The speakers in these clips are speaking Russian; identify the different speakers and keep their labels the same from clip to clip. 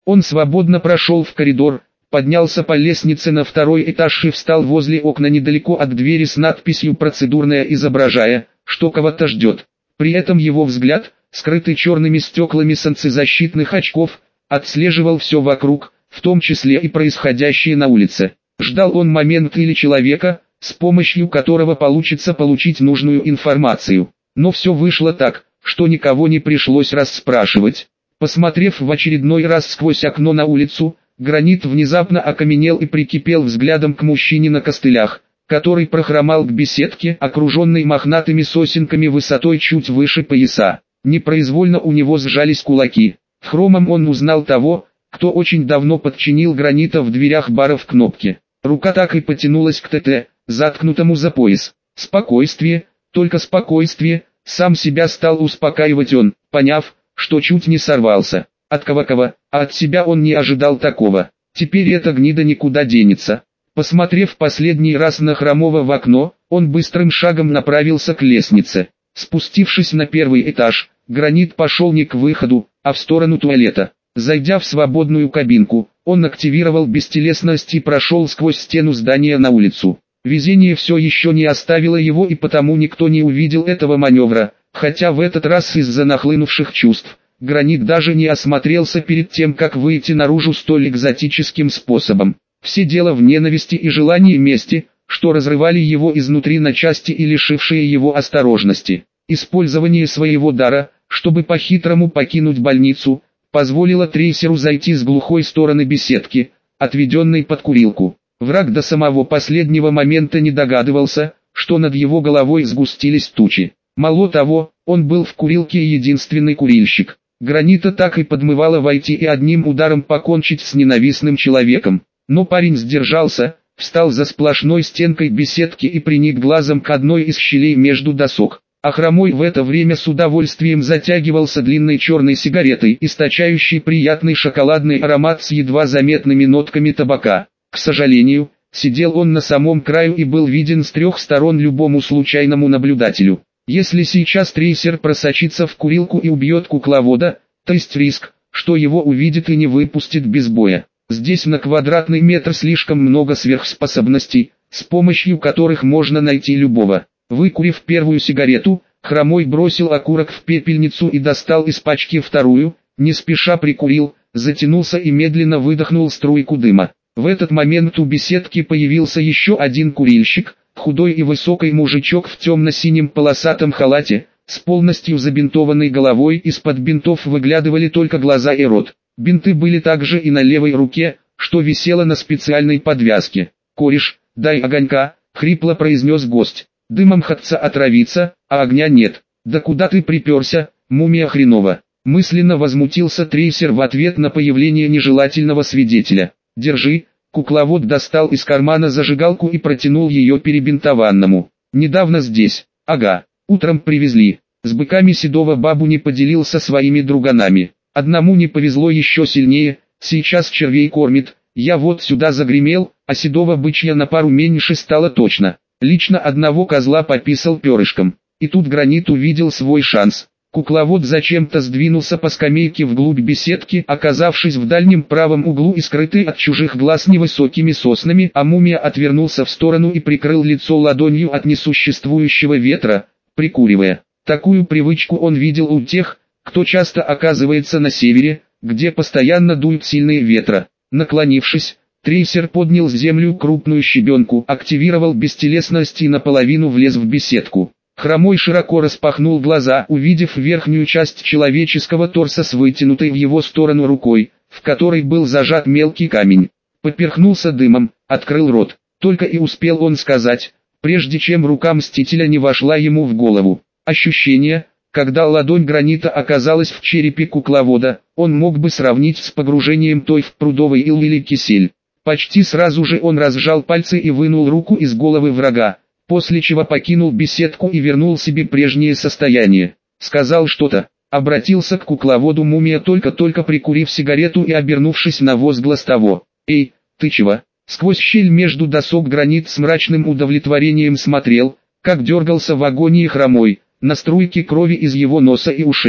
Speaker 1: Он свободно прошел в коридор, поднялся по лестнице на второй этаж и встал возле окна недалеко от двери с надписью «Процедурная», изображая, что кого-то ждет. При этом его взгляд, скрытый черными стеклами солнцезащитных очков, отслеживал все вокруг, в том числе и происходящее на улице. Ждал он момент или человека, с помощью которого получится получить нужную информацию. Но все вышло так, что никого не пришлось расспрашивать. Посмотрев в очередной раз сквозь окно на улицу, Гранит внезапно окаменел и прикипел взглядом к мужчине на костылях, который прохромал к беседке, окруженной мохнатыми сосенками высотой чуть выше пояса. Непроизвольно у него сжались кулаки. В хромом он узнал того, кто очень давно подчинил Гранита в дверях бара в Кнопке. Рука так и потянулась к ТТ, заткнутому за пояс. Спокойствие, только спокойствие, сам себя стал успокаивать он, поняв, что чуть не сорвался. От кого-кого, а от себя он не ожидал такого. Теперь эта гнида никуда денется. Посмотрев последний раз на Хромова в окно, он быстрым шагом направился к лестнице. Спустившись на первый этаж, Гранит пошел не к выходу, а в сторону туалета. Зайдя в свободную кабинку, он активировал бестелесность и прошел сквозь стену здания на улицу. Везение все еще не оставило его, и потому никто не увидел этого маневра, хотя в этот раз из-за нахлынувших чувств, Гранит даже не осмотрелся перед тем, как выйти наружу столь экзотическим способом. Все дело в ненависти и желании мести, что разрывали его изнутри на части и лишившие его осторожности. Использование своего дара, чтобы по-хитрому покинуть больницу, позволило трейсеру зайти с глухой стороны беседки, отведенной под курилку. Враг до самого последнего момента не догадывался, что над его головой сгустились тучи. Мало того, он был в курилке единственный курильщик. Гранита так и подмывало войти и одним ударом покончить с ненавистным человеком. Но парень сдержался, встал за сплошной стенкой беседки и приник глазом к одной из щелей между досок. А Хромой в это время с удовольствием затягивался длинной черной сигаретой, источающей приятный шоколадный аромат с едва заметными нотками табака. К сожалению, сидел он на самом краю и был виден с трех сторон любому случайному наблюдателю. Если сейчас трейсер просочится в курилку и убьет кукловода, то есть риск, что его увидит и не выпустит без боя. Здесь на квадратный метр слишком много сверхспособностей, с помощью которых можно найти любого. Выкурив первую сигарету, Хромой бросил окурок в пепельницу и достал из пачки вторую, не спеша прикурил, затянулся и медленно выдохнул струйку дыма. В этот момент у беседки появился еще один курильщик, худой и высокий мужичок в темно-синем полосатом халате, с полностью забинтованной головой. Из-под бинтов выглядывали только глаза и рот. Бинты были также и на левой руке, что висело на специальной подвязке. «Кореш, дай огонька», — хрипло произнес гость. «Дымом хотца отравиться, а огня нет». «Да куда ты приперся, мумия хренова?» Мысленно возмутился трейсер в ответ на появление нежелательного свидетеля. «Держи». Кукловод достал из кармана зажигалку и протянул ее перебинтованному. «Недавно здесь. Ага. Утром привезли. С быками седого бабу не поделился своими друганами. Одному не повезло еще сильнее, сейчас червей кормит. Я вот сюда загремел, а седого бычья на пару меньше стало точно. Лично одного козла пописал перышком». И тут Гранит увидел свой шанс. Кукловод зачем-то сдвинулся по скамейке вглубь беседки, оказавшись в дальнем правом углу и скрытый от чужих глаз невысокими соснами, а мумия отвернулся в сторону и прикрыл лицо ладонью от несуществующего ветра, прикуривая. Такую привычку он видел у тех, кто часто оказывается на севере, где постоянно дуют сильные ветра. Наклонившись, трейсер поднял с землю крупную щебенку, активировал бестелесность и наполовину влез в беседку. Хромой широко распахнул глаза, увидев верхнюю часть человеческого торса с вытянутой в его сторону рукой, в которой был зажат мелкий камень. Поперхнулся дымом, открыл рот. Только и успел он сказать, прежде чем рука Мстителя не вошла ему в голову. Ощущение, когда ладонь Гранита оказалась в черепе кукловода, он мог бы сравнить с погружением той в прудовый ил или кисель. Почти сразу же он разжал пальцы и вынул руку из головы врага, после чего покинул беседку и вернул себе прежнее состояние. Сказал что-то, обратился к кукловоду мумия, только-только прикурив сигарету и обернувшись на возглас того. «Эй, ты чего?» Сквозь щель между досок Гранит с мрачным удовлетворением смотрел, как дергался в агонии Хромой, на струйки крови из его носа и ушей.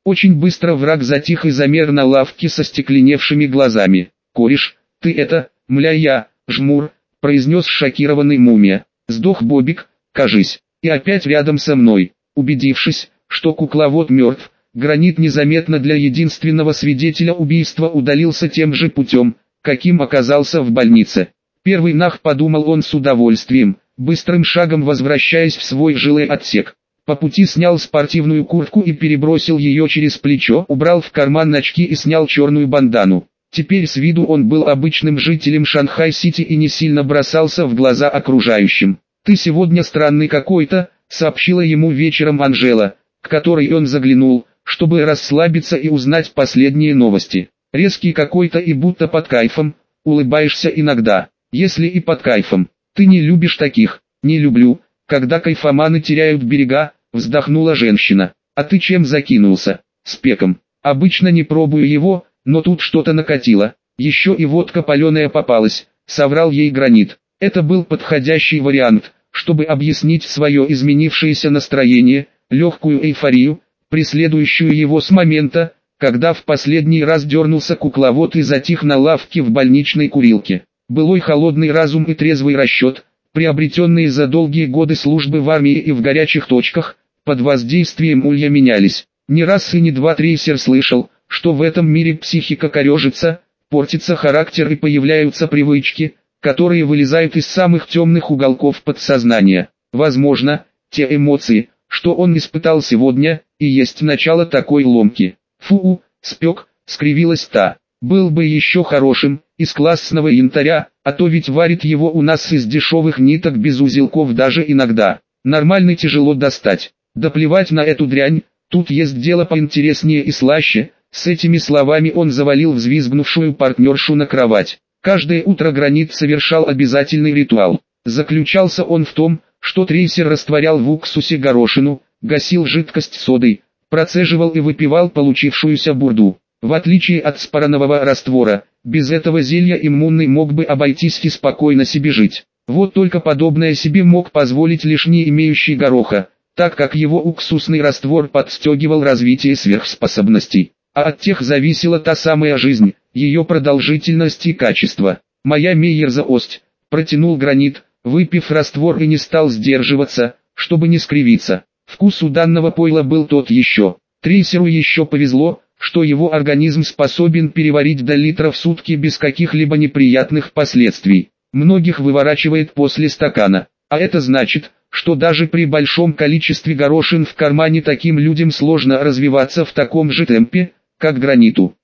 Speaker 1: Очень быстро враг затих и замер на лавке со стекленевшими глазами. «Кореш, ты это, мля я, жмур», — произнес шокированный мумия. «Сдох Бобик, кажись, и опять рядом со мной». Убедившись, что кукловод мертв, Гранит незаметно для единственного свидетеля убийства удалился тем же путем, каким оказался в больнице. Первый нах, подумал он с удовольствием, быстрым шагом возвращаясь в свой жилой отсек. По пути снял спортивную куртку и перебросил ее через плечо, убрал в карман очки и снял черную бандану. Теперь с виду он был обычным жителем Шанхай-Сити и не сильно бросался в глаза окружающим. «Ты сегодня странный какой-то», — сообщила ему вечером Анжела, к которой он заглянул, чтобы расслабиться и узнать последние новости. «Резкий какой-то и будто под кайфом, улыбаешься иногда, если и под кайфом. Ты не любишь таких». «Не люблю, когда кайфоманы теряют берега», — вздохнула женщина. «А ты чем закинулся?» «Спеком. Обычно не пробую его, но тут что-то накатило. Еще и водка паленая попалась», — соврал ей Гранит. Это был подходящий вариант, чтобы объяснить свое изменившееся настроение, легкую эйфорию, преследующую его с момента, когда в последний раз дернулся кукловод и затих на лавке в больничной курилке. Былой холодный разум и трезвый расчет, приобретенные за долгие годы службы в армии и в горячих точках, под воздействием улья менялись. Не раз и не два Трейсер слышал, что в этом мире психика корежится, портится характер и появляются привычки, которые вылезают из самых темных уголков подсознания. Возможно, те эмоции, что он испытал сегодня, и есть начало такой ломки. «Фу, спек», — скривилась та. «Был бы еще хорошим, из классного янтаря, а то ведь варит его у нас из дешевых ниток без узелков даже иногда. Нормальный тяжело достать. Да плевать на эту дрянь, тут есть дело поинтереснее и слаще». С этими словами он завалил взвизгнувшую партнершу на кровать. Каждое утро Гранит совершал обязательный ритуал. Заключался он в том, что Трейсер растворял в уксусе горошину, гасил жидкость содой, процеживал и выпивал получившуюся бурду. В отличие от спаранового раствора, без этого зелья иммунный мог бы обойтись и спокойно себе жить. Вот только подобное себе мог позволить лишь не имеющий гороха, так как его уксусный раствор подстегивал развитие сверхспособностей. А от тех зависела та самая жизнь, ее продолжительность и качество. «Моя Мейерзаость», — протянул Гранит, выпив раствор и не стал сдерживаться, чтобы не скривиться. Вкус у данного пойла был тот еще. Трейсеру еще повезло, что его организм способен переварить до литра в сутки без каких-либо неприятных последствий. Многих выворачивает после стакана. А это значит, что даже при большом количестве горошин в кармане таким людям сложно развиваться в таком же темпе, как Граниту.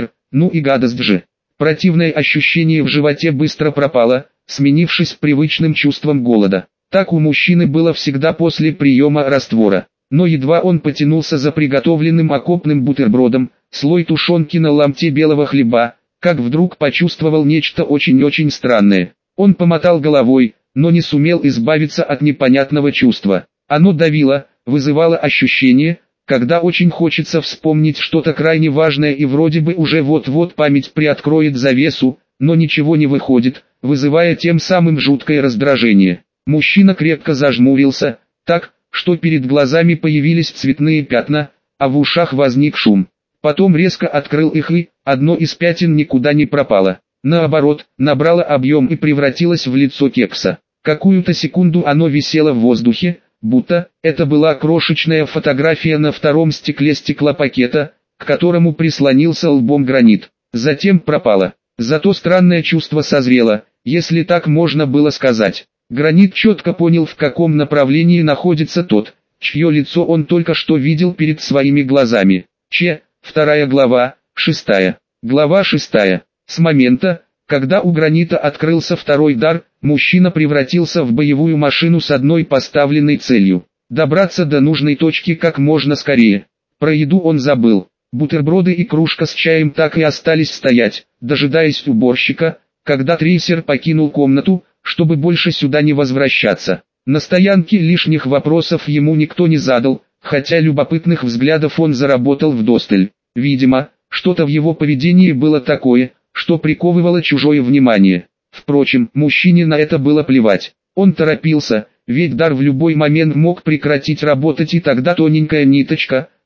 Speaker 1: Ну и гадость же. Противное ощущение в животе быстро пропало, сменившись привычным чувством голода. Так у мужчины было всегда после приема раствора. Но едва он потянулся за приготовленным окопным бутербродом, слой тушенки на ломте белого хлеба, как вдруг почувствовал нечто очень-очень странное. Он помотал головой, но не сумел избавиться от непонятного чувства. Оно давило, вызывало ощущение, когда очень хочется вспомнить что-то крайне важное и вроде бы уже вот-вот память приоткроет завесу, но ничего не выходит, вызывая тем самым жуткое раздражение. Мужчина крепко зажмурился, так, что перед глазами появились цветные пятна, а в ушах возник шум. Потом резко открыл их и, одно из пятен никуда не пропало. Наоборот, набрало объем и превратилось в лицо кекса. Какую-то секунду оно висело в воздухе, будто это была крошечная фотография на втором стекле стеклопакета, к которому прислонился лбом Гранит. Затем пропало. Зато странное чувство созрело, если так можно было сказать. Гранит четко понял, в каком направлении находится тот, чье лицо он только что видел перед своими глазами. Вторая глава, 6. Глава 6. С момента, когда у Гранита открылся второй дар, мужчина превратился в боевую машину с одной поставленной целью – добраться до нужной точки как можно скорее. Про еду он забыл. Бутерброды и кружка с чаем так и остались стоять, дожидаясь уборщика, когда Трейсер покинул комнату, чтобы больше сюда не возвращаться. На стоянке лишних вопросов ему никто не задал, хотя любопытных взглядов он заработал вдосталь. Видимо, что-то в его поведении было такое, что приковывало чужое внимание. Впрочем, мужчине на это было плевать. Он торопился, ведь дар в любой момент мог прекратить работать, и тогда тоненькая ниточка,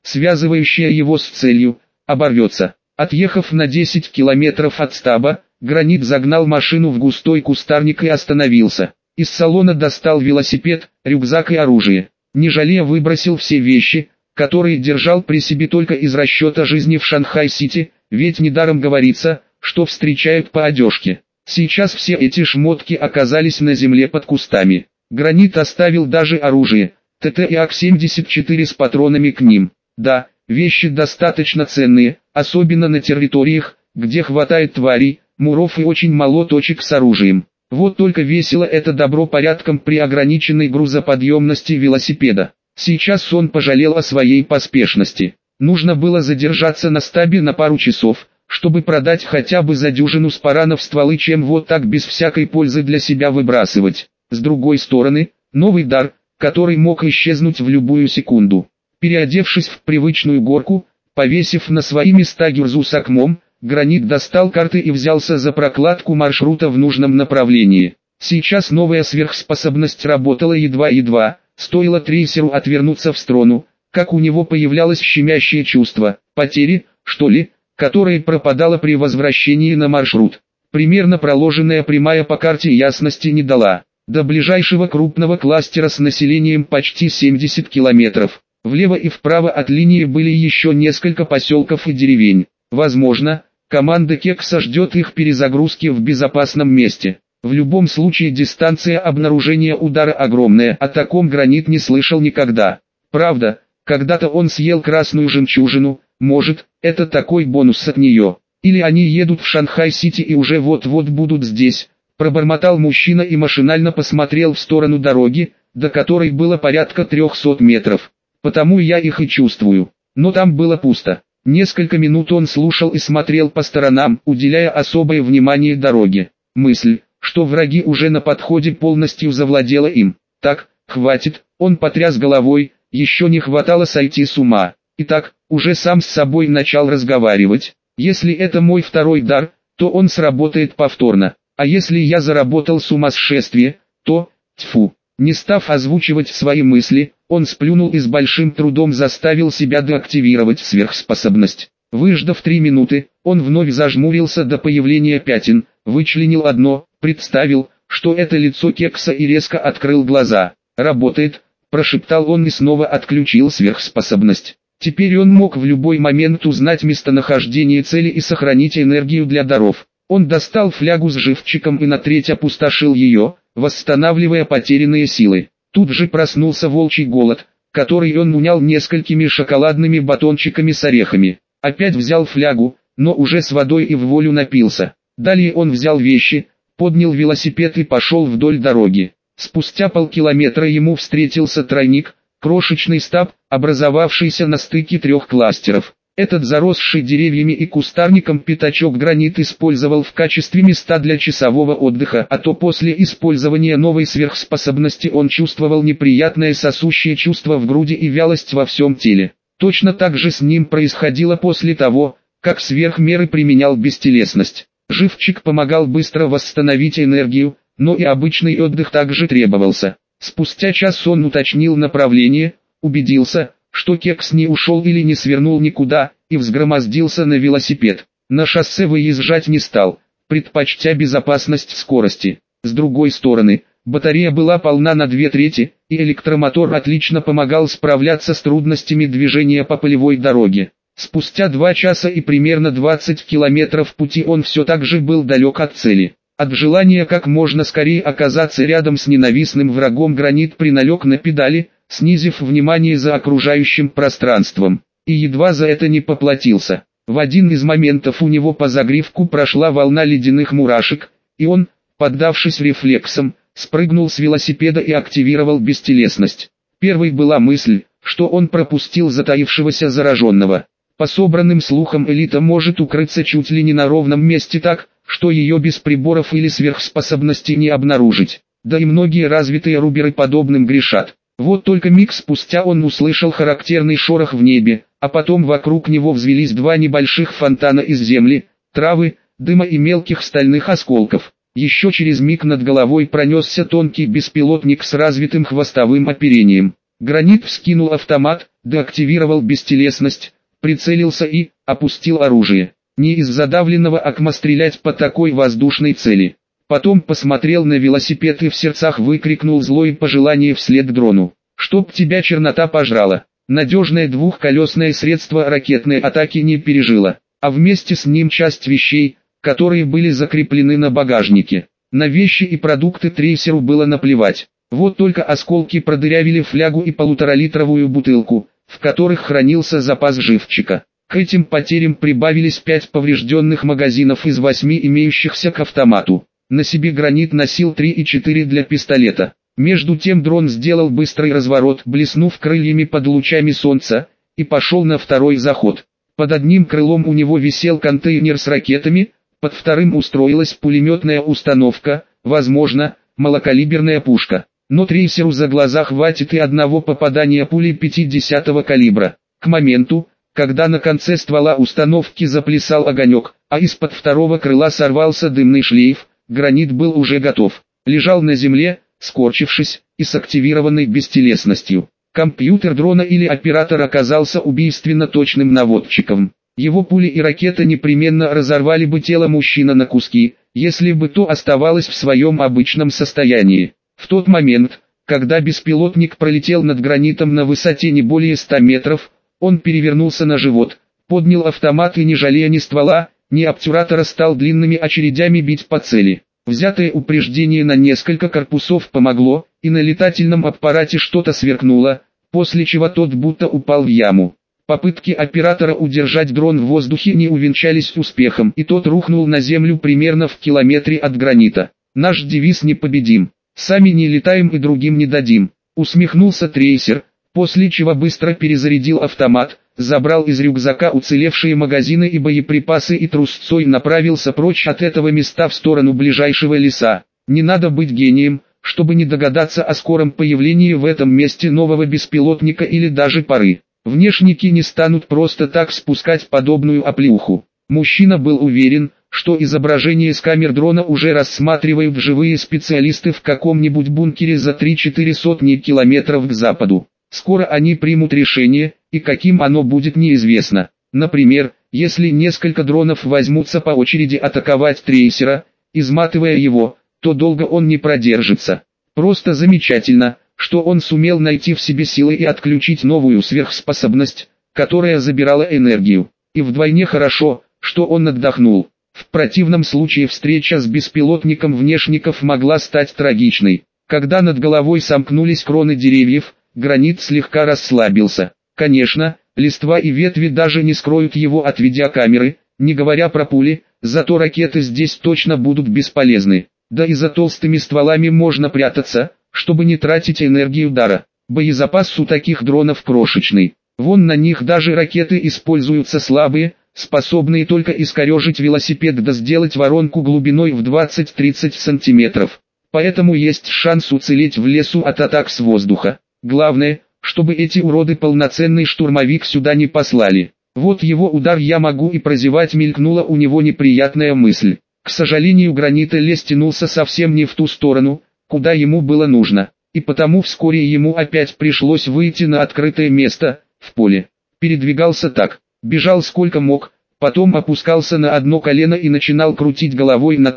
Speaker 1: связывающая его с целью, оборвется. Отъехав на 10 километров от стаба, Гранит загнал машину в густой кустарник и остановился. Из салона достал велосипед, рюкзак и оружие. Не жалея, выбросил все вещи, которые держал при себе только из расчета жизни в Шанхай-Сити, ведь недаром говорится, что встречают по одежке. Сейчас все эти шмотки оказались на земле под кустами. Гранит оставил даже оружие, ТТ и АК-74 с патронами к ним. Да, вещи достаточно ценные, особенно на территориях, где хватает тварей, муров и очень мало точек с оружием. Вот только весило это добро порядком при ограниченной грузоподъемности велосипеда. Сейчас он пожалел о своей поспешности. Нужно было задержаться на стабе на пару часов, чтобы продать хотя бы за дюжину спаранов стволы, чем вот так без всякой пользы для себя выбрасывать. С другой стороны, новый дар, который мог исчезнуть в любую секунду. Переодевшись в привычную горку, повесив на свои места гюрзу с окмом, Гранит достал карты и взялся за прокладку маршрута в нужном направлении. Сейчас новая сверхспособность работала едва-едва, стоило трейсеру отвернуться в сторону, как у него появлялось щемящее чувство потери, что ли, которое пропадало при возвращении на маршрут. Примерно проложенная прямая по карте ясности не дала. До ближайшего крупного кластера с населением почти 70 километров. Влево и вправо от линии были еще несколько поселков и деревень. Возможно, команда Кекса ждет их перезагрузки в безопасном месте. В любом случае дистанция обнаружения удара огромная, о таком Гранит не слышал никогда. Правда, когда-то он съел красную жемчужину, может, это такой бонус от нее. Или они едут в Шанхай-Сити и уже вот-вот будут здесь. Пробормотал мужчина и машинально посмотрел в сторону дороги, до которой было порядка 300 метров. Потому я их и чувствую. Но там было пусто. Несколько минут он слушал и смотрел по сторонам, уделяя особое внимание дороге. Мысль, что враги уже на подходе, полностью завладела им. Так, хватит, он потряс головой, еще не хватало сойти с ума. Итак, уже сам с собой начал разговаривать. Если это мой второй дар, то он сработает повторно. А если я заработал сумасшествие, то, тьфу. Не став озвучивать свои мысли, он сплюнул и с большим трудом заставил себя деактивировать сверхспособность. Выждав 3 минуты, он вновь зажмурился до появления пятен, вычленил одно, представил, что это лицо Кекса и резко открыл глаза. «Работает», – прошептал он и снова отключил сверхспособность. Теперь он мог в любой момент узнать местонахождение цели и сохранить энергию для даров. Он достал флягу с живчиком и на треть опустошил ее, восстанавливая потерянные силы. Тут же проснулся волчий голод, который он унял несколькими шоколадными батончиками с орехами. Опять взял флягу, но уже с водой и в волю напился. Далее он взял вещи, поднял велосипед и пошел вдоль дороги. Спустя полкилометра ему встретился тройник, крошечный стаб, образовавшийся на стыке 3 кластеров. Этот заросший деревьями и кустарником пятачок Гранит использовал в качестве места для часового отдыха, а то после использования новой сверхспособности он чувствовал неприятное сосущее чувство в груди и вялость во всем теле. Точно так же с ним происходило после того, как сверх меры применял бестелесность. Живчик помогал быстро восстановить энергию, но и обычный отдых также требовался. Спустя час он уточнил направление, убедился, что Кекс не ушел или не свернул никуда, и взгромоздился на велосипед. На шоссе выезжать не стал, предпочтя безопасность скорости. С другой стороны, батарея была полна на 2/3, и электромотор отлично помогал справляться с трудностями движения по полевой дороге. Спустя 2 часа и примерно 20 километров пути он все так же был далек от цели. От желания как можно скорее оказаться рядом с ненавистным врагом Гранит приналег на педали, снизив внимание за окружающим пространством, и едва за это не поплатился. В один из моментов у него по загривку прошла волна ледяных мурашек, и он, поддавшись рефлексам, спрыгнул с велосипеда и активировал бестелесность. Первой была мысль, что он пропустил затаившегося зараженного. По собранным слухам, элита может укрыться чуть ли не на ровном месте так, что ее без приборов или сверхспособностей не обнаружить. Да и многие развитые руберы подобным грешат. Вот только миг спустя он услышал характерный шорох в небе, а потом вокруг него взвелись 2 небольших фонтана из земли, травы, дыма и мелких стальных осколков. Еще через миг над головой пронесся тонкий беспилотник с развитым хвостовым оперением. Гранит вскинул автомат, деактивировал бестелесность, прицелился и опустил оружие. Не из задавленного окма стрелять по такой воздушной цели. Потом посмотрел на велосипед и в сердцах выкрикнул злое пожелание вслед дрону. «Чтоб тебя чернота пожрала!» Надежное двухколесное средство ракетной атаки не пережило, а вместе с ним часть вещей, которые были закреплены на багажнике. На вещи и продукты трейсеру было наплевать. Вот только осколки продырявили флягу и полуторалитровую бутылку, в которых хранился запас живчика. К этим потерям прибавились 5 поврежденных магазинов из 8 имеющихся к автомату. На себе Гранит носил 3,4 для пистолета. Между тем дрон сделал быстрый разворот, блеснув крыльями под лучами солнца, и пошел на второй заход. Под одним крылом у него висел контейнер с ракетами, под вторым устроилась пулеметная установка, возможно, малокалиберная пушка. Но трейсеру за глаза хватит и одного попадания пули 50-го калибра. К моменту, когда на конце ствола установки заплясал огонек, а из-под второго крыла сорвался дымный шлейф, Гранит был уже готов. Лежал на земле, скорчившись, и с активированной бестелесностью. Компьютер дрона или оператор оказался убийственно точным наводчиком. Его пули и ракета непременно разорвали бы тело мужчины на куски, если бы то оставалось в своем обычном состоянии. В тот момент, когда беспилотник пролетел над Гранитом на высоте не более 100 метров, он перевернулся на живот, поднял автомат и не жалея ни ствола, ни обтюратора стал длинными очередями бить по цели. Взятое упреждение на несколько корпусов помогло, и на летательном аппарате что-то сверкнуло, после чего тот будто упал в яму. Попытки оператора удержать дрон в воздухе не увенчались успехом, и тот рухнул на землю примерно в километре от Гранита. «Наш девиз непобедим. Сами не летаем и другим не дадим», усмехнулся трейсер, после чего быстро перезарядил автомат, забрал из рюкзака уцелевшие магазины и боеприпасы и трусцой направился прочь от этого места в сторону ближайшего леса. Не надо быть гением, чтобы не догадаться о скором появлении в этом месте нового беспилотника или даже пары. Внешники не станут просто так спускать подобную оплеуху. Мужчина был уверен, что изображение с камер дрона уже рассматривают живые специалисты в каком-нибудь бункере за 3-4 сотни километров к западу. Скоро они примут решение, и каким оно будет неизвестно. Например, если несколько дронов возьмутся по очереди атаковать трейсера, изматывая его, то долго он не продержится. Просто замечательно, что он сумел найти в себе силы и отключить новую сверхспособность, которая забирала энергию. И вдвойне хорошо, что он отдохнул. В противном случае встреча с беспилотником внешников могла стать трагичной. Когда над головой сомкнулись кроны деревьев, Гранит слегка расслабился. Конечно, листва и ветви даже не скроют его от видеокамеры, не говоря про пули, зато ракеты здесь точно будут бесполезны. Да и за толстыми стволами можно прятаться, чтобы не тратить энергию дара. Боезапас у таких дронов крошечный. Вон на них даже ракеты используются слабые, способные только искорежить велосипед да сделать воронку глубиной в 20-30 сантиметров. Поэтому есть шанс уцелеть в лесу от атак с воздуха. Главное, чтобы эти уроды полноценный штурмовик сюда не послали. Вот его удар я могу и прозевать, мелькнула у него неприятная мысль. К сожалению, Гранит лес тянулся совсем не в ту сторону, куда ему было нужно, и потому вскоре ему опять пришлось выйти на открытое место, в поле. Передвигался так, бежал сколько мог, потом опускался на одно колено и начинал крутить головой на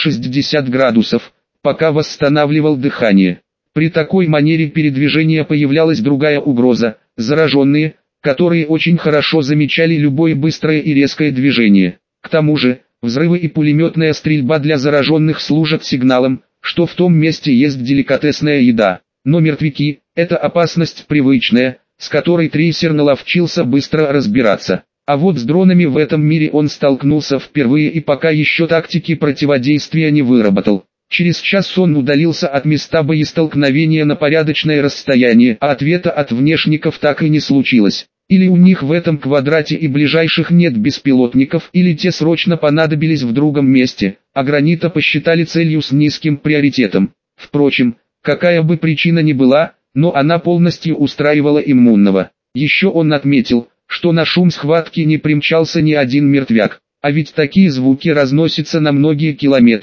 Speaker 1: 360 градусов, пока восстанавливал дыхание. При такой манере передвижения появлялась другая угроза – зараженные, которые очень хорошо замечали любое быстрое и резкое движение. К тому же, взрывы и пулеметная стрельба для зараженных служат сигналом, что в том месте есть деликатесная еда. Но мертвяки – это опасность привычная, с которой трейсер наловчился быстро разбираться. А вот с дронами в этом мире он столкнулся впервые и пока еще тактики противодействия не выработал. Через час он удалился от места боестолкновения на порядочное расстояние, а ответа от внешников так и не случилось. Или у них в этом квадрате и ближайших нет беспилотников, или те срочно понадобились в другом месте, а Гранита посчитали целью с низким приоритетом. Впрочем, какая бы причина ни была, но она полностью устраивала иммунного. Еще он отметил, что на шум схватки не примчался ни один мертвяк, а ведь такие звуки разносятся на многие километры.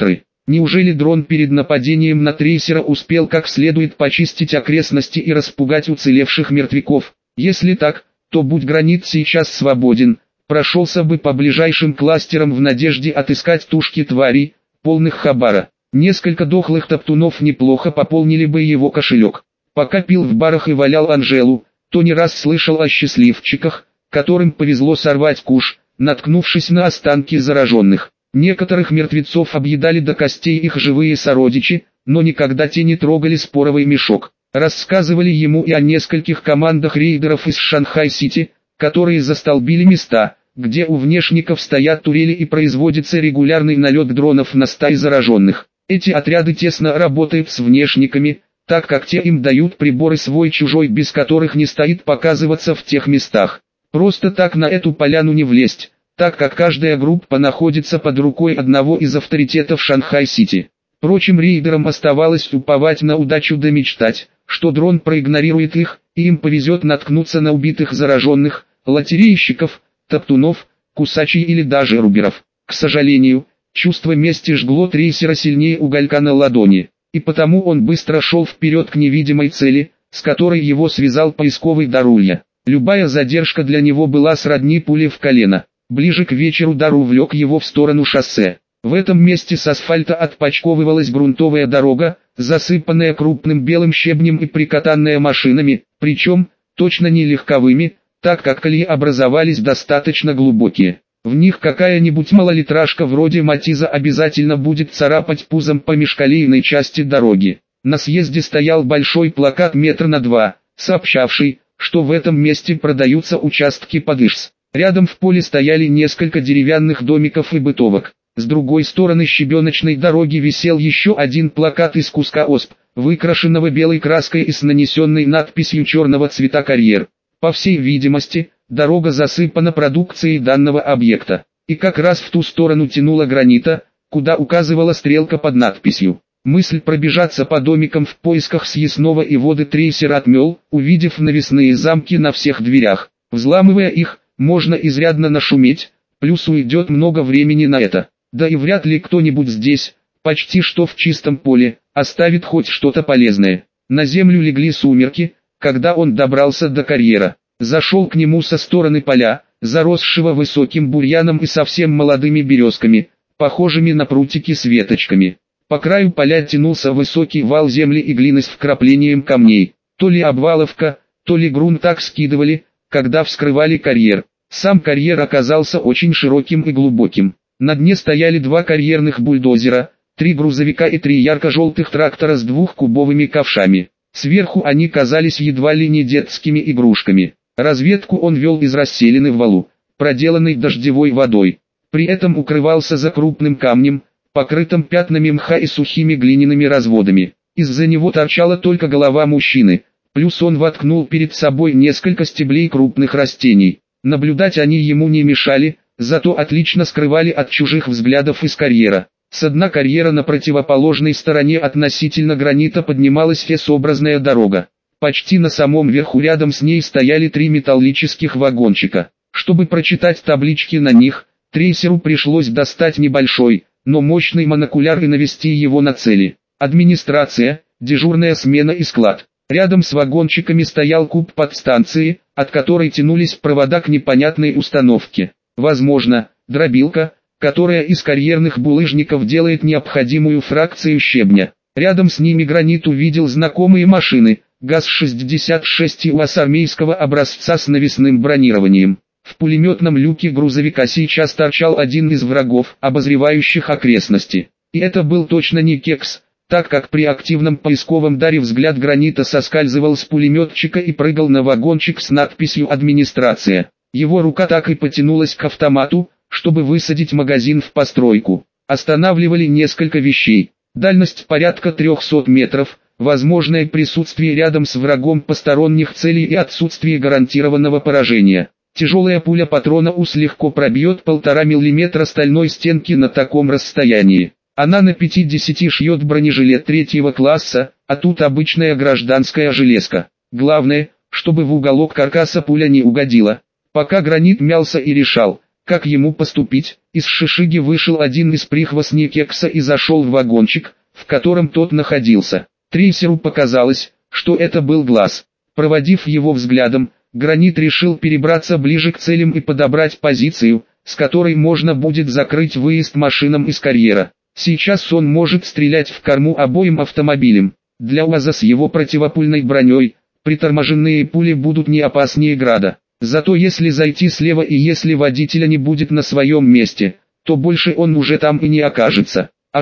Speaker 1: Неужели дрон перед нападением на трейсера успел как следует почистить окрестности и распугать уцелевших мертвяков? Если так, то будь Гранит сейчас свободен, прошелся бы по ближайшим кластерам в надежде отыскать тушки тварей, полных хабара. Несколько дохлых топтунов неплохо пополнили бы его кошелек. Пока пил в барах и валял Анжелу, то не раз слышал о счастливчиках, которым повезло сорвать куш, наткнувшись на останки зараженных. Некоторых мертвецов объедали до костей их живые сородичи, но никогда те не трогали споровый мешок. Рассказывали ему и о нескольких командах рейдеров из Шанхай-Сити, которые застолбили места, где у внешников стоят турели и производится регулярный налет дронов на стаи зараженных. Эти отряды тесно работают с внешниками, так как те им дают приборы свой-чужой, без которых не стоит показываться в тех местах. Просто так на эту поляну не влезть, так как каждая группа находится под рукой одного из авторитетов Шанхай-Сити. Впрочем, рейдерам оставалось уповать на удачу да мечтать, что дрон проигнорирует их, и им повезет наткнуться на убитых зараженных, лотерейщиков, топтунов, кусачей или даже руберов. К сожалению, чувство мести жгло трейсера сильнее уголька на ладони, и потому он быстро шел вперед к невидимой цели, с которой его связал поисковый Дарулья. Любая задержка для него была сродни пуле в колено. Ближе к вечеру Дар увлек его в сторону шоссе. В этом месте с асфальта отпочковывалась грунтовая дорога, засыпанная крупным белым щебнем и прикатанная машинами, причем, точно не легковыми, так как колеи образовались достаточно глубокие. В них какая-нибудь малолитражка вроде Матиза обязательно будет царапать пузом по межколейной части дороги. На съезде стоял большой плакат метра на 2, сообщавший, что в этом месте продаются участки под ИШС. Рядом в поле стояли несколько деревянных домиков и бытовок. С другой стороны щебеночной дороги висел еще один плакат из куска осп, выкрашенного белой краской и с нанесенной надписью черного цвета «Карьер». По всей видимости, дорога засыпана продукцией данного объекта. И как раз в ту сторону тянула Гранита, куда указывала стрелка под надписью. Мысль пробежаться по домикам в поисках съестного и воды трейсер отмел, увидев навесные замки на всех дверях. Взламывая их, можно изрядно нашуметь, плюс уйдет много времени на это. Да и вряд ли кто-нибудь здесь, почти что в чистом поле, оставит хоть что-то полезное. На землю легли сумерки, когда он добрался до карьера. Зашел к нему со стороны поля, заросшего высоким бурьяном и совсем молодыми березками, похожими на прутики с веточками. По краю поля тянулся высокий вал земли и глины с вкраплением камней. То ли обваловка, то ли грунт так скидывали, когда вскрывали карьер. Сам карьер оказался очень широким и глубоким. На дне стояли 2 карьерных бульдозера, 3 грузовика и 3 ярко-желтых трактора с 2-кубовыми ковшами. Сверху они казались едва ли не детскими игрушками. Разведку он вел из расселины в валу, проделанной дождевой водой. При этом укрывался за крупным камнем, покрытым пятнами мха и сухими глиняными разводами. Из-за него торчала только голова мужчины, плюс он воткнул перед собой несколько стеблей крупных растений. Наблюдать они ему не мешали, зато отлично скрывали от чужих взглядов из карьера. С дна карьера на противоположной стороне относительно Гранита поднималась S-образная дорога. Почти на самом верху рядом с ней стояли 3 металлических вагончика. Чтобы прочитать таблички на них, трейсеру пришлось достать небольшой, но мощный монокуляр и навести его на цели. Администрация, дежурная смена и склад. Рядом с вагончиками стоял куб подстанции, от которой тянулись провода к непонятной установке. Возможно, дробилка, которая из карьерных булыжников делает необходимую фракцию щебня. Рядом с ними Гранит увидел знакомые машины, ГАЗ-66 УАЗ армейского образца с навесным бронированием. В пулеметном люке грузовика сейчас торчал один из врагов, обозревающих окрестности. И это был точно не кекс, так как при активном поисковом даре взгляд Гранита соскальзывал с пулеметчика и прыгал на вагончик с надписью «Администрация». Его рука так и потянулась к автомату, чтобы высадить магазин в постройку. Останавливали несколько вещей. Дальность порядка 300 метров, возможное присутствие рядом с врагом посторонних целей и отсутствие гарантированного поражения. Тяжелая пуля патрона УС легко пробьет 1,5 мм стальной стенки на таком расстоянии. Она на 50 шьет бронежилет 3-го класса, а тут обычная гражданская железка. Главное, чтобы в уголок каркаса пуля не угодила. Пока Гранит мялся и решал, Как ему поступить? Из шишиги вышел один из прихвостней Кекса и зашел в вагончик, в котором тот находился. Трейсеру показалось, что это был глаз. Проводив его взглядом, Гранит решил перебраться ближе к целям и подобрать позицию, с которой можно будет закрыть выезд машинам из карьера. Сейчас он может стрелять в корму обоим автомобилям. Для УАЗа с его противопульной броней, приторможенные пули будут не опаснее града. Зато если зайти слева и если водителя не будет на своем месте, то больше он уже там и не окажется. А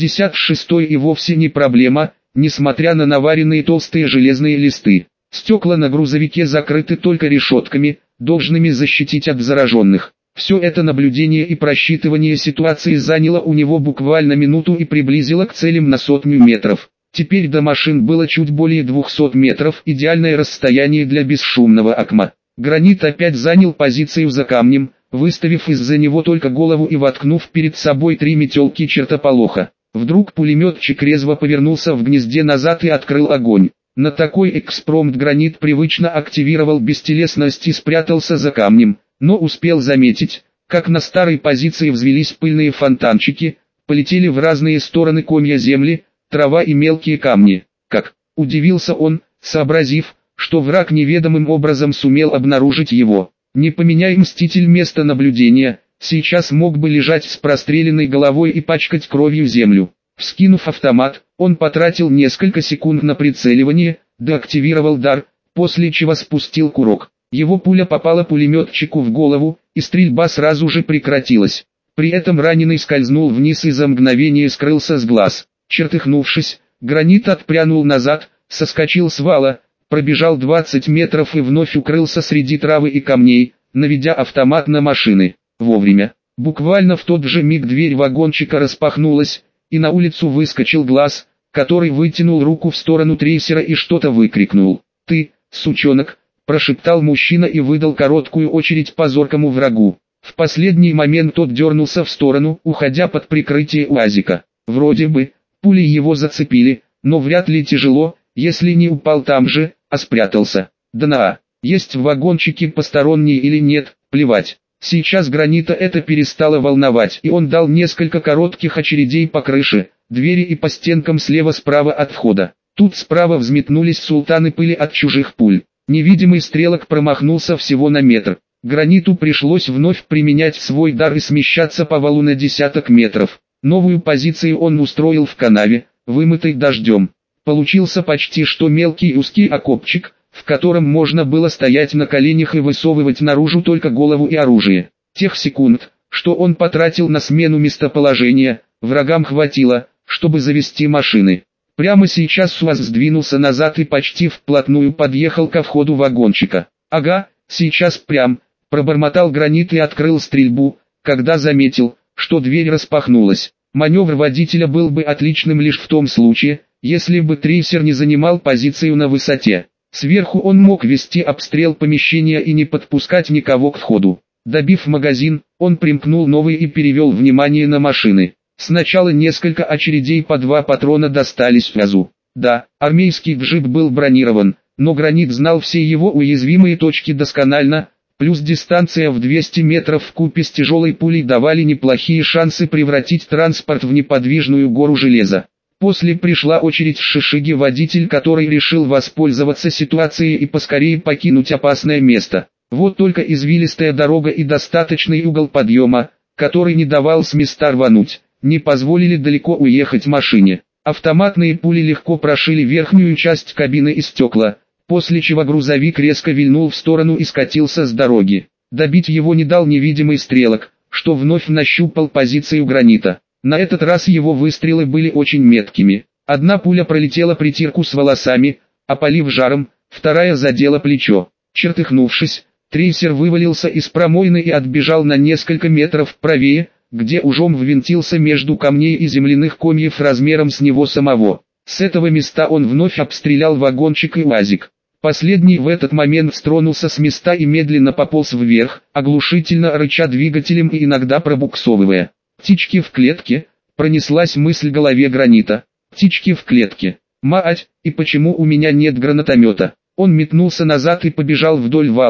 Speaker 1: 66-й и вовсе не проблема, несмотря на наваренные толстые железные листы. Стекла на грузовике закрыты только решетками, должными защитить от зараженных. Все это наблюдение и просчитывание ситуации заняло у него буквально минуту и приблизило к целям на 100 метров. Теперь до машин было чуть более 200 метров, идеальное расстояние для бесшумного окна. Гранит опять занял позицию за камнем, выставив из-за него только голову и воткнув перед собой 3 метелки чертополоха. Вдруг пулеметчик резво повернулся в гнезде назад и открыл огонь. На такой экспромт Гранит привычно активировал бестелесность и спрятался за камнем, но успел заметить, как на старой позиции взвелись пыльные фонтанчики, полетели в разные стороны комья земли, трава и мелкие камни. Как удивился он, сообразив, что враг неведомым образом сумел обнаружить его. Не поменяй Мститель место наблюдения, сейчас мог бы лежать с простреленной головой и пачкать кровью землю. Вскинув автомат, он потратил несколько секунд на прицеливание, деактивировал дар, после чего спустил курок. Его пуля попала пулеметчику в голову, и стрельба сразу же прекратилась. При этом раненый скользнул вниз и за мгновение скрылся с глаз. Чертыхнувшись, Гранит отпрянул назад, соскочил с вала, пробежал 20 метров и вновь укрылся среди травы и камней, наведя автомат на машины. Вовремя. Буквально в тот же миг дверь вагончика распахнулась, и на улицу выскочил глаз, который вытянул руку в сторону трейсера и что-то выкрикнул. «Ты, сучонок!» – прошептал мужчина и выдал короткую очередь по зоркому врагу. В последний момент тот дернулся в сторону, уходя под прикрытие УАЗика. Вроде бы, пули его зацепили, но вряд ли тяжело, если не упал там же, а спрятался. Да на, есть в вагончике посторонний или нет, плевать. Сейчас Гранита это перестало волновать, и он дал несколько коротких очередей по крыше, двери и по стенкам слева-справа от входа. Тут справа взметнулись султаны пыли от чужих пуль. Невидимый стрелок промахнулся всего на метр. Граниту пришлось вновь применять свой дар и смещаться по валу на десяток метров. Новую позицию он устроил в канаве, вымытой дождем. Получился почти что мелкий узкий окопчик, в котором можно было стоять на коленях и высовывать наружу только голову и оружие. Тех секунд, что он потратил на смену местоположения, врагам хватило, чтобы завести машины. Прямо сейчас УАЗ сдвинулся назад и почти вплотную подъехал ко входу вагончика. «Ага, сейчас прям», – пробормотал Гранит и открыл стрельбу, когда заметил, что дверь распахнулась. Маневр водителя был бы отличным лишь в том случае, если бы трейсер не занимал позицию на высоте. Сверху он мог вести обстрел помещения и не подпускать никого к входу. Добив магазин, он примкнул новый и перевел внимание на машины. Сначала несколько очередей по 2 патрона достались УАЗу. Да, армейский джип был бронирован, но Гранит знал все его уязвимые точки досконально, плюс дистанция в 200 метров вкупе с тяжелой пулей давали неплохие шансы превратить транспорт в неподвижную гору железа. После пришла очередь шишиги, водитель, который решил воспользоваться ситуацией и поскорее покинуть опасное место. Вот только извилистая дорога и достаточный угол подъема, который не давал с места рвануть, не позволили далеко уехать машине. Автоматные пули легко прошили верхнюю часть кабины и стекла, после чего грузовик резко вильнул в сторону и скатился с дороги. Добить его не дал невидимый стрелок, что вновь нащупал позицию Гранита. На этот раз его выстрелы были очень меткими. Одна пуля пролетела притирку с волосами, опалив жаром, вторая задела плечо. Чертыхнувшись, трейсер вывалился из промоины и отбежал на несколько метров правее, где ужом ввинтился между камней и земляных комьев размером с него самого. С этого места он вновь обстрелял вагончик и УАЗик. Последний в этот момент стронулся с места и медленно пополз вверх, оглушительно рыча двигателем и иногда пробуксовывая. «Птички в клетке», пронеслась мысль в голове Гранита. «Птички в клетке. Мать, и почему у меня нет гранатомета?» Он метнулся назад и побежал вдоль вала,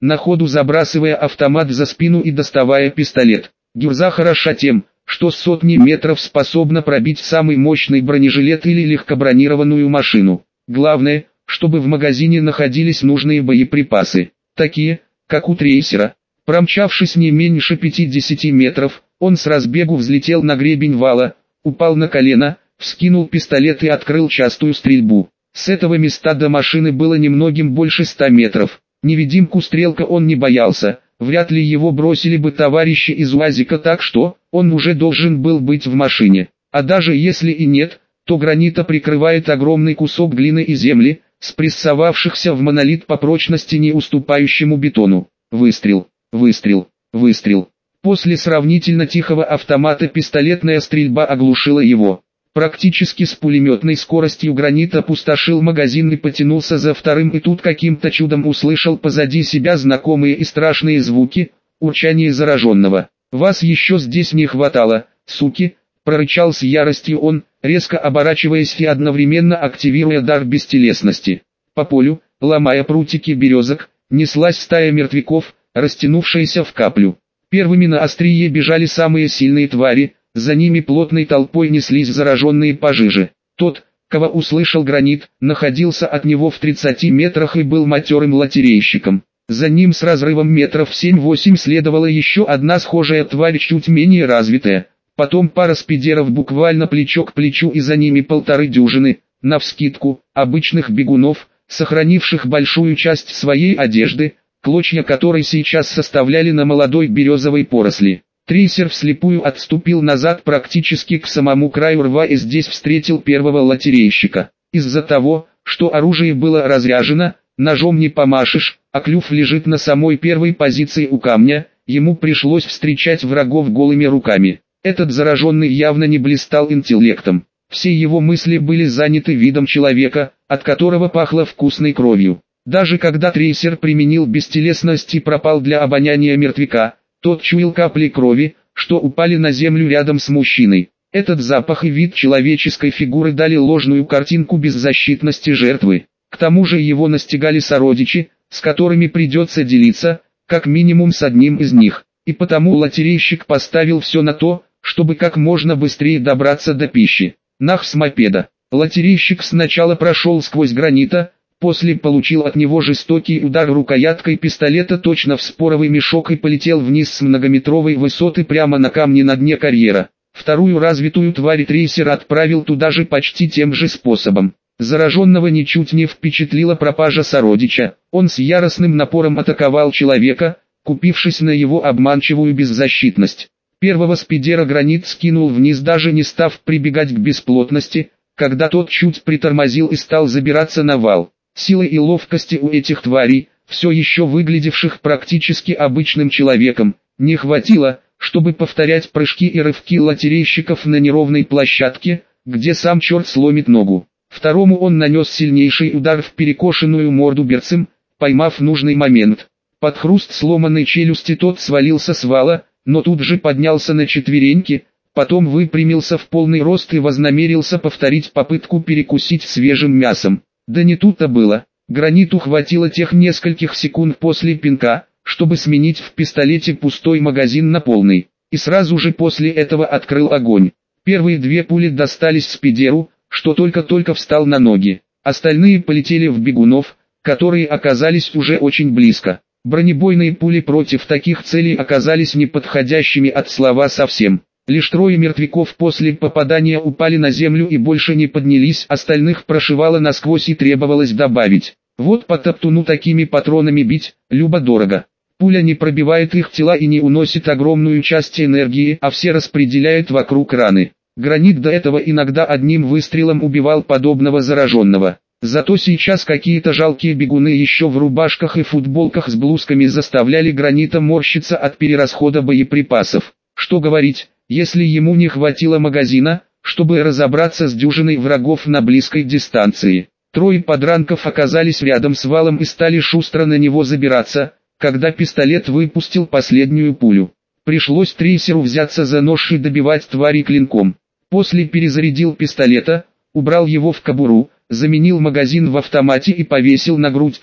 Speaker 1: на ходу забрасывая автомат за спину и доставая пистолет. Гюрза хороша тем, что с сотни метров способна пробить самый мощный бронежилет или легкобронированную машину. Главное, чтобы в магазине находились нужные боеприпасы, такие, как у трейсера. Промчавшись не меньше 50 метров, он с разбегу взлетел на гребень вала, упал на колено, вскинул пистолет и открыл частую стрельбу. С этого места до машины было немногим больше 100 метров. Невидимку Стрелка он не боялся, вряд ли его бросили бы товарищи из УАЗика, так что он уже должен был быть в машине. А даже если и нет, то Гранита прикрывает огромный кусок глины и земли, спрессовавшихся в монолит по прочности не уступающему бетону. Выстрел, выстрел, выстрел. После сравнительно тихого автомата пистолетная стрельба оглушила его. Практически с пулеметной скоростью Гранит опустошил магазин и потянулся за вторым, и тут каким-то чудом услышал позади себя знакомые и страшные звуки, урчание зараженного. «Вас еще здесь не хватало, суки!» — прорычал с яростью он, резко оборачиваясь и одновременно активируя дар бестелесности. По полю, ломая прутики березок, неслась стая мертвяков, растянувшаяся в каплю. Первыми на острие бежали самые сильные твари, за ними плотной толпой неслись зараженные пожиже. Тот, кого услышал Гранит, находился от него в 30 метрах и был матерым лотерейщиком. За ним с разрывом метров 7-8 следовала еще одна схожая тварь, чуть менее развитая. Потом пара спидеров буквально плечо к плечу, и за ними 1,5 дюжины, навскидку, обычных бегунов, сохранивших большую часть своей одежды, клочья которой сейчас составляли на молодой березовой поросли. Трейсер вслепую отступил назад практически к самому краю рва и здесь встретил первого лотерейщика. Из-за того, что оружие было разряжено, ножом не помашешь, а клюв лежит на самой первой позиции у камня, ему пришлось встречать врагов голыми руками. Этот зараженный явно не блистал интеллектом. Все его мысли были заняты видом человека, от которого пахло вкусной кровью. Даже когда трейсер применил бестелесность и пропал для обоняния мертвяка, тот чуял капли крови, что упали на землю рядом с мужчиной. Этот запах и вид человеческой фигуры дали ложную картинку беззащитности жертвы. К тому же его настигали сородичи, с которыми придется делиться, как минимум с одним из них. И потому лотерейщик поставил все на то, чтобы как можно быстрее добраться до пищи. Нах с мопеда. Лотерейщик сначала прошел сквозь Гранита, после получил от него жестокий удар рукояткой пистолета точно в споровый мешок и полетел вниз с многометровой высоты прямо на камни на дне карьера. Вторую развитую тварь трейсер отправил туда же почти тем же способом. Зараженного ничуть не впечатлила пропажа сородича, он с яростным напором атаковал человека, купившись на его обманчивую беззащитность. Первого спидера Гранит скинул вниз, даже не став прибегать к бесплотности, когда тот чуть притормозил и стал забираться на вал. Силы и ловкости у этих тварей, все еще выглядевших практически обычным человеком, не хватило, чтобы повторять прыжки и рывки лотерейщиков на неровной площадке, где сам черт сломит ногу. Второму он нанес сильнейший удар в перекошенную морду берцем, поймав нужный момент. Под хруст сломанной челюсти тот свалился с вала, но тут же поднялся на четвереньки, потом выпрямился в полный рост и вознамерился повторить попытку перекусить свежим мясом. Да не тут-то было. Граниту хватило тех нескольких секунд после пинка, чтобы сменить в пистолете пустой магазин на полный, и сразу же после этого открыл огонь. Первые 2 пули достались спидеру, что только-только встал на ноги. Остальные полетели в бегунов, которые оказались уже очень близко. Бронебойные пули против таких целей оказались неподходящими от слова совсем. Лишь 3 мертвяков после попадания упали на землю и больше не поднялись, остальных прошивало насквозь и требовалось добавить. Вот по топтуну такими патронами бить, любо-дорого. Пуля не пробивает их тела и не уносит огромную часть энергии, а все распределяет вокруг раны. Гранит до этого иногда одним выстрелом убивал подобного зараженного. Зато сейчас какие-то жалкие бегуны еще в рубашках и футболках с блузками заставляли Гранита морщиться от перерасхода боеприпасов. Что говорить, если ему не хватило магазина, чтобы разобраться с дюжиной врагов на близкой дистанции. 3 подранков оказались рядом с валом и стали шустро на него забираться, когда пистолет выпустил последнюю пулю. Пришлось трейсеру взяться за нож и добивать твари клинком. После перезарядил пистолета, убрал его в кобуру, заменил магазин в автомате и повесил на грудь так,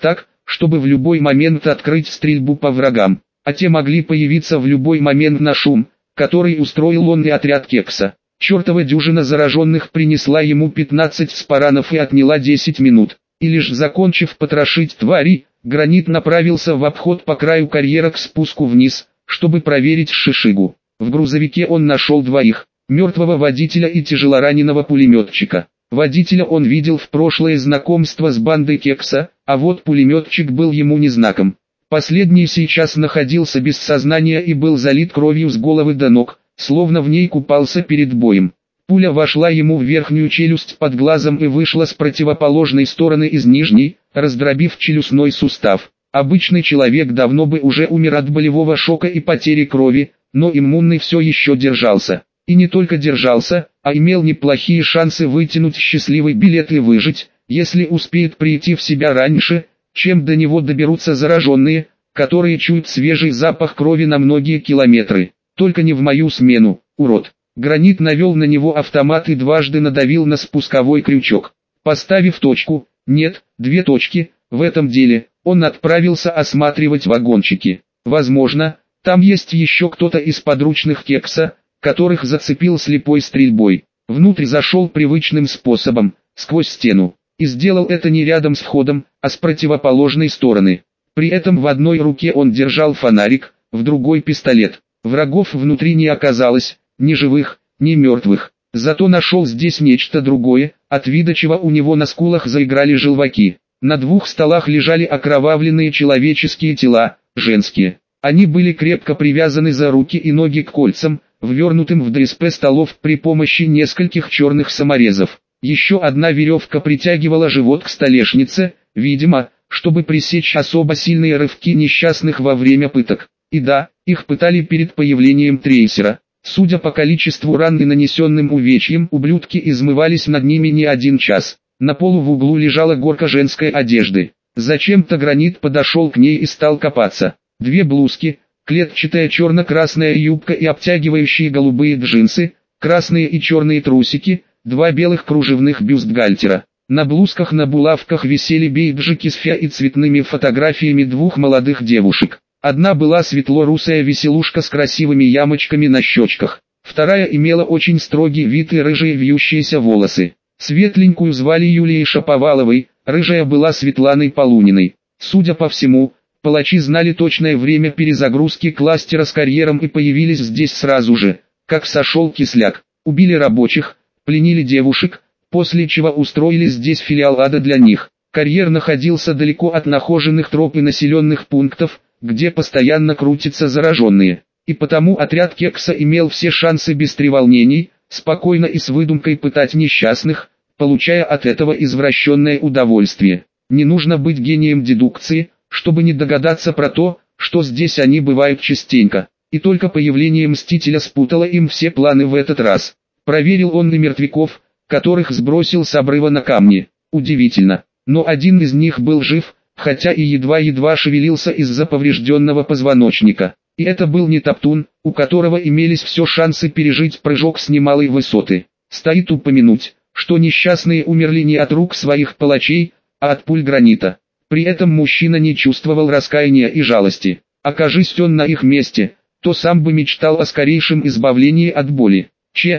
Speaker 1: чтобы в любой момент открыть стрельбу по врагам, а те могли появиться в любой момент на шум, который устроил он и отряд Кекса. Чертова дюжина зараженных принесла ему 15 спаранов и отняла 10 минут, и лишь закончив потрошить твари, Гранит направился в обход по краю карьера к спуску вниз, чтобы проверить Шишигу. В грузовике он нашел двоих, мертвого водителя и тяжелораненого пулеметчика. Водителя он видел в прошлое знакомство с бандой Кекса, а вот пулеметчик был ему незнаком. Последний сейчас находился без сознания и был залит кровью с головы до ног, словно в ней купался перед боем. Пуля вошла ему в верхнюю челюсть под глазом и вышла с противоположной стороны из нижней, раздробив челюстной сустав. Обычный человек давно бы уже умер от болевого шока и потери крови, но иммунный все еще держался. И не только держался, а имел неплохие шансы вытянуть счастливый билет и выжить, если успеет прийти в себя раньше, чем до него доберутся зараженные, которые чуют свежий запах крови на многие километры. Только не в мою смену, урод. Гранит навел на него автомат и дважды надавил на спусковой крючок. Поставив точку, нет, 2 точки, в этом деле, он отправился осматривать вагончики. Возможно, там есть еще кто-то из подручных Кекса, которых зацепил слепой стрельбой. Внутрь зашел привычным способом, сквозь стену, и сделал это не рядом с входом, а с противоположной стороны. При этом в одной руке он держал фонарик, в другой пистолет. Врагов внутри не оказалось, ни живых, ни мертвых. Зато нашел здесь нечто другое, от вида чего у него на скулах заиграли желваки. На 2 столах лежали окровавленные человеческие тела, женские. Они были крепко привязаны за руки и ноги к кольцам, ввернутым в ДСП столов при помощи нескольких черных саморезов. Еще одна веревка притягивала живот к столешнице, видимо, чтобы пресечь особо сильные рывки несчастных во время пыток. И да, их пытали перед появлением трейсера. Судя по количеству ран и нанесенным увечьям, ублюдки измывались над ними не 1 час. На полу в углу лежала горка женской одежды. Зачем-то Гранит подошел к ней и стал копаться. 2 блузки, клетчатая черно-красная юбка и обтягивающие голубые джинсы, красные и черные трусики, 2 белых кружевных бюстгальтера. На блузках на булавках висели бейджики с фя и цветными фотографиями 2 молодых девушек. Одна была светло-русая веселушка с красивыми ямочками на щечках, вторая имела очень строгий вид и рыжие вьющиеся волосы. Светленькую звали Юлией Шаповаловой, рыжая была Светланой Полуниной. Судя по всему, палачи знали точное время перезагрузки кластера с карьером и появились здесь сразу же, как сошел кисляк. Убили рабочих, пленили девушек, после чего устроили здесь филиал ада для них. Карьер находился далеко от нахоженных троп и населенных пунктов, где постоянно крутятся зараженные. И потому отряд Кекса имел все шансы без треволнений, спокойно и с выдумкой пытать несчастных, получая от этого извращенное удовольствие. Не нужно быть гением дедукции, чтобы не догадаться про то, что здесь они бывают частенько. И только появление Мстителя спутало им все планы в этот раз. Проверил он и мертвяков, которых сбросил с обрыва на камни. Удивительно, но один из них был жив, хотя и едва-едва шевелился из-за поврежденного позвоночника. И это был не Топтун, у которого имелись все шансы пережить прыжок с немалой высоты. Стоит упомянуть, что несчастные умерли не от рук своих палачей, а от пуль Гранита. При этом мужчина не чувствовал раскаяния и жалости. Окажись он на их месте, то сам бы мечтал о скорейшем избавлении от боли.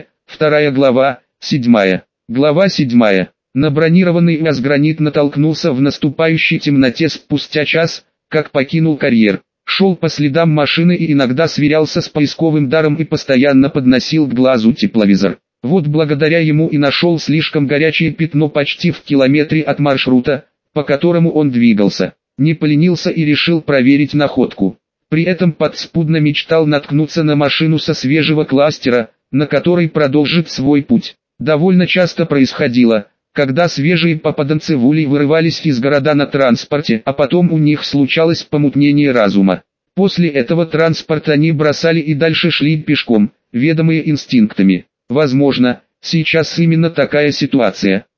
Speaker 1: 2 глава, 7. Глава 7. На бронированный УАЗ Гранит натолкнулся в наступающей темноте спустя час, как покинул карьер. Шел по следам машины и иногда сверялся с поисковым даром и постоянно подносил к глазу тепловизор. Вот благодаря ему и нашел слишком горячее пятно почти в километре от маршрута, по которому он двигался. Не поленился и решил проверить находку. При этом подспудно мечтал наткнуться на машину со свежего кластера, на которой продолжит свой путь. Довольно часто происходило, когда свежие попаданцы в улей вырывались из города на транспорте, а потом у них случалось помутнение разума. После этого транспорт они бросали и дальше шли пешком, ведомые инстинктами. Возможно, сейчас именно такая ситуация.